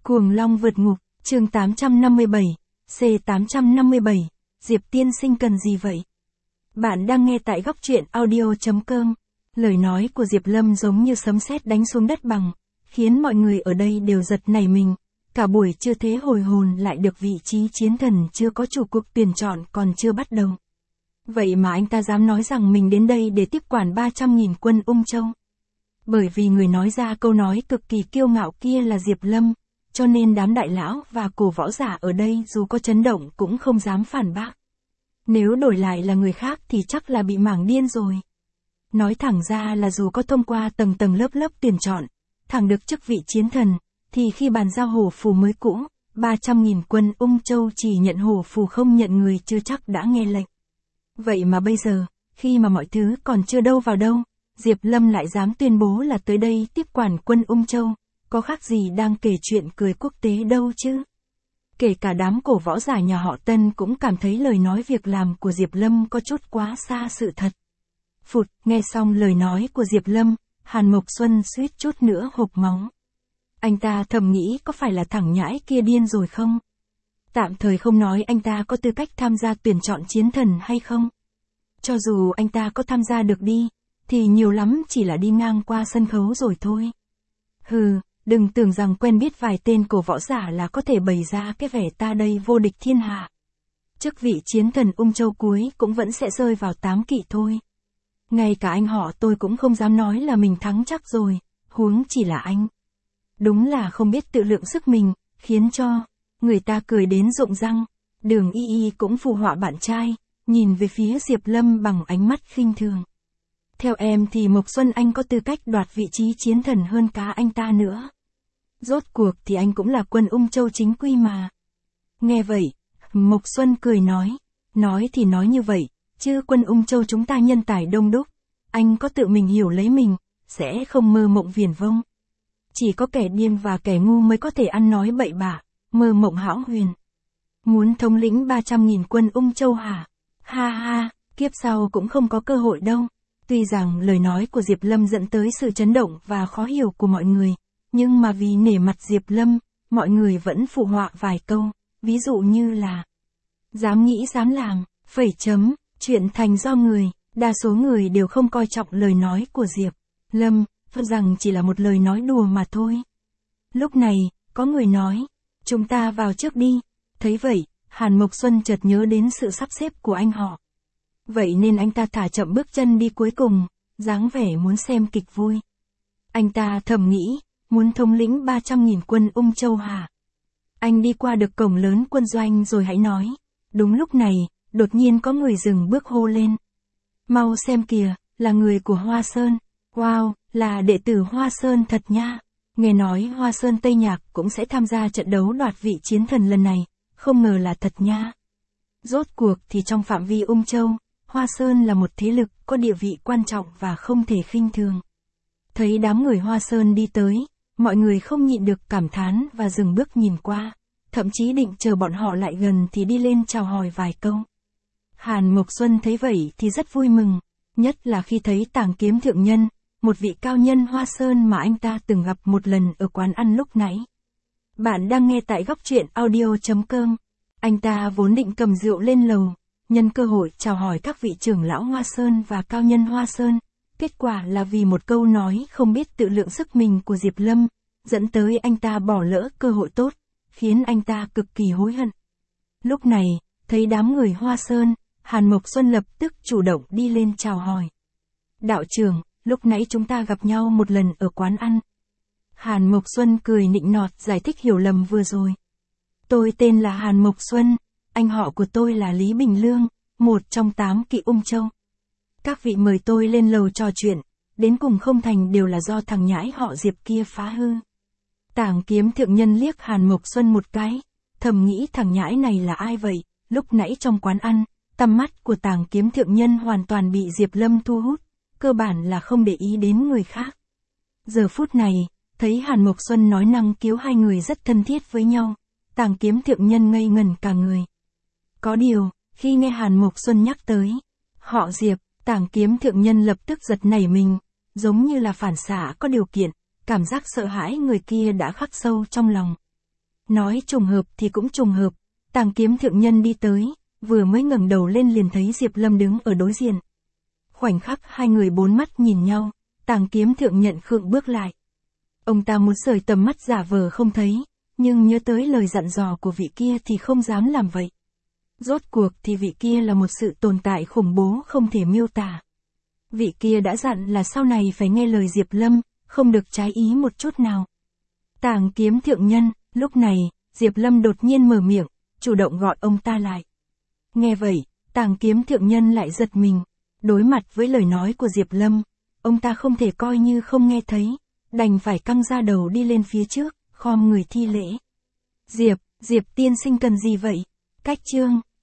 Cuồng Long vượt ngục, chương 857, C857, Diệp tiên sinh cần gì vậy? Bạn đang nghe tại góc truyện audio.com. Lời nói của Diệp Lâm giống như sấm sét đánh xuống đất bằng, khiến mọi người ở đây đều giật nảy mình. Cả buổi chưa thế hồi hồn lại được vị trí chiến thần chưa có chủ cuộc tuyển chọn còn chưa bắt đầu. Vậy mà anh ta dám nói rằng mình đến đây để tiếp quản 300.000 quân Ung Châu. Bởi vì người nói ra câu nói cực kỳ kiêu ngạo kia là Diệp Lâm, cho nên đám đại lão và cổ võ giả ở đây dù có chấn động cũng không dám phản bác. Nếu đổi lại là người khác thì chắc là bị mảng điên rồi. Nói thẳng ra là dù có thông qua tầng tầng lớp lớp tuyển chọn, thẳng được chức vị chiến thần, thì khi bàn giao hổ phù mới cũ, 300.000 quân Ung Châu chỉ nhận hổ phù không nhận người chưa chắc đã nghe lệnh. Vậy mà bây giờ, khi mà mọi thứ còn chưa đâu vào đâu, Diệp Lâm lại dám tuyên bố là tới đây tiếp quản quân Ung Châu, có khác gì đang kể chuyện cười quốc tế đâu chứ. Kể cả đám cổ võ giả nhà họ Tân cũng cảm thấy lời nói việc làm của Diệp Lâm có chút quá xa sự thật. Phụt, nghe xong lời nói của Diệp Lâm, Hàn Mộc Xuân suýt chút nữa hộc máu. Anh ta thầm nghĩ có phải là thằng nhãi kia điên rồi không? Tạm thời không nói anh ta có tư cách tham gia tuyển chọn chiến thần hay không. Cho dù anh ta có tham gia được đi, thì nhiều lắm chỉ là đi ngang qua sân khấu rồi thôi. Hừ, đừng tưởng rằng quen biết vài tên cổ võ giả là có thể bày ra cái vẻ ta đây vô địch thiên hạ. Chức vị chiến thần Ung Châu cuối cũng vẫn sẽ rơi vào 8 kỵ thôi. Ngay cả anh họ tôi cũng không dám nói là mình thắng chắc rồi, huống chỉ là anh. Đúng là không biết tự lượng sức mình, khiến cho người ta cười đến rụng răng. Đường Y Y cũng phù họa bạn trai, nhìn về phía Diệp Lâm bằng ánh mắt khinh thường. Theo em thì Mộc Xuân anh có tư cách đoạt vị trí chiến thần hơn cả anh ta nữa. Rốt cuộc thì anh cũng là quân Ung Châu chính quy mà. Nghe vậy, Mộc Xuân cười nói thì nói như vậy, chứ quân Ung Châu chúng ta nhân tài đông đúc, anh có tự mình hiểu lấy mình, sẽ không mơ mộng viển vông. Chỉ có kẻ điên và kẻ ngu mới có thể ăn nói bậy bạ, mơ mộng hão huyền. Muốn thống lĩnh 300.000 quân Ung Châu hả? Ha ha, kiếp sau cũng không có cơ hội đâu. Tuy rằng lời nói của Diệp Lâm dẫn tới sự chấn động và khó hiểu của mọi người, nhưng mà vì nể mặt Diệp Lâm, mọi người vẫn phụ họa vài câu, ví dụ như là dám nghĩ dám làm, chuyện thành do người, đa số người đều không coi trọng lời nói của Diệp Lâm, rằng chỉ là một lời nói đùa mà thôi. Lúc này, có người nói, chúng ta vào trước đi. Thấy vậy, Hàn Mộc Xuân chợt nhớ đến sự sắp xếp của anh họ. Vậy nên anh ta thả chậm bước chân đi cuối cùng, dáng vẻ muốn xem kịch vui. Anh ta thầm nghĩ, muốn thống lĩnh 300.000 quân Ung Châu hả? Anh đi qua được cổng lớn quân doanh rồi hãy nói. Đúng lúc này, đột nhiên có người dừng bước hô lên. Mau xem kìa, là người của Hoa Sơn. Wow, là đệ tử Hoa Sơn thật nha. Nghe nói Hoa Sơn Tây Nhạc cũng sẽ tham gia trận đấu đoạt vị chiến thần lần này, không ngờ là thật nha. Rốt cuộc thì trong phạm vi Ung Châu, Hoa Sơn là một thế lực có địa vị quan trọng và không thể khinh thường. Thấy đám người Hoa Sơn đi tới, mọi người không nhịn được cảm thán và dừng bước nhìn qua, thậm chí định chờ bọn họ lại gần thì đi lên chào hỏi vài câu. Hàn Mộc Xuân thấy vậy thì rất vui mừng, nhất là khi thấy Tàng Kiếm Thượng Nhân, một vị cao nhân Hoa Sơn mà anh ta từng gặp một lần ở quán ăn lúc nãy. Bạn đang nghe tại góc truyện audio.com. Anh ta vốn định cầm rượu lên lầu, nhân cơ hội chào hỏi các vị trưởng lão Hoa Sơn và cao nhân Hoa Sơn. Kết quả là vì một câu nói không biết tự lượng sức mình của Diệp Lâm, dẫn tới anh ta bỏ lỡ cơ hội tốt, khiến anh ta cực kỳ hối hận. Lúc này, thấy đám người Hoa Sơn, Hàn Mộc Xuân lập tức chủ động đi lên chào hỏi. Đạo trưởng, lúc nãy chúng ta gặp nhau một lần ở quán ăn. Hàn Mộc Xuân cười nịnh nọt giải thích hiểu lầm vừa rồi. Tôi tên là Hàn Mộc Xuân, anh họ của tôi là Lý Bình Lương, một trong 8 kỵ Ung Châu. Các vị mời tôi lên lầu trò chuyện, đến cùng không thành đều là do thằng nhãi họ Diệp kia phá hư. Tàng Kiếm Thượng Nhân liếc Hàn Mộc Xuân một cái, thầm nghĩ thằng nhãi này là ai vậy. Lúc nãy trong quán ăn, tầm mắt của Tàng Kiếm Thượng Nhân hoàn toàn bị Diệp Lâm thu hút, cơ bản là không để ý đến người khác. Giờ phút này, thấy Hàn Mộc Xuân nói năng cứu hai người rất thân thiết với nhau, Tàng Kiếm Thượng Nhân ngây ngẩn cả người. Có điều, khi nghe Hàn Mộc Xuân nhắc tới họ Diệp, Tàng Kiếm Thượng Nhân lập tức giật nảy mình, giống như là phản xạ có điều kiện, cảm giác sợ hãi người kia đã khắc sâu trong lòng. Nói trùng hợp thì cũng trùng hợp, Tàng Kiếm thượng nhân đi tới, vừa mới ngẩng đầu lên liền thấy Diệp Lâm đứng ở đối diện. Khoảnh khắc hai người bốn mắt nhìn nhau, Tàng Kiếm thượng nhận khựng bước lại. Ông ta muốn rời tầm mắt giả vờ không thấy, nhưng nhớ tới lời dặn dò của vị kia thì không dám làm vậy. Rốt cuộc thì vị kia là một sự tồn tại khủng bố không thể miêu tả. Vị kia đã dặn là sau này phải nghe lời Diệp Lâm, không được trái ý một chút nào. Tàng Kiếm thượng nhân, lúc này, Diệp Lâm đột nhiên mở miệng, chủ động gọi ông ta lại. Nghe vậy, Tàng Kiếm thượng nhân lại giật mình. Đối mặt với lời nói của Diệp Lâm, ông ta không thể coi như không nghe thấy, đành phải căng ra đầu đi lên phía trước, khom người thi lễ. Diệp tiên sinh cần gì vậy? Cách chương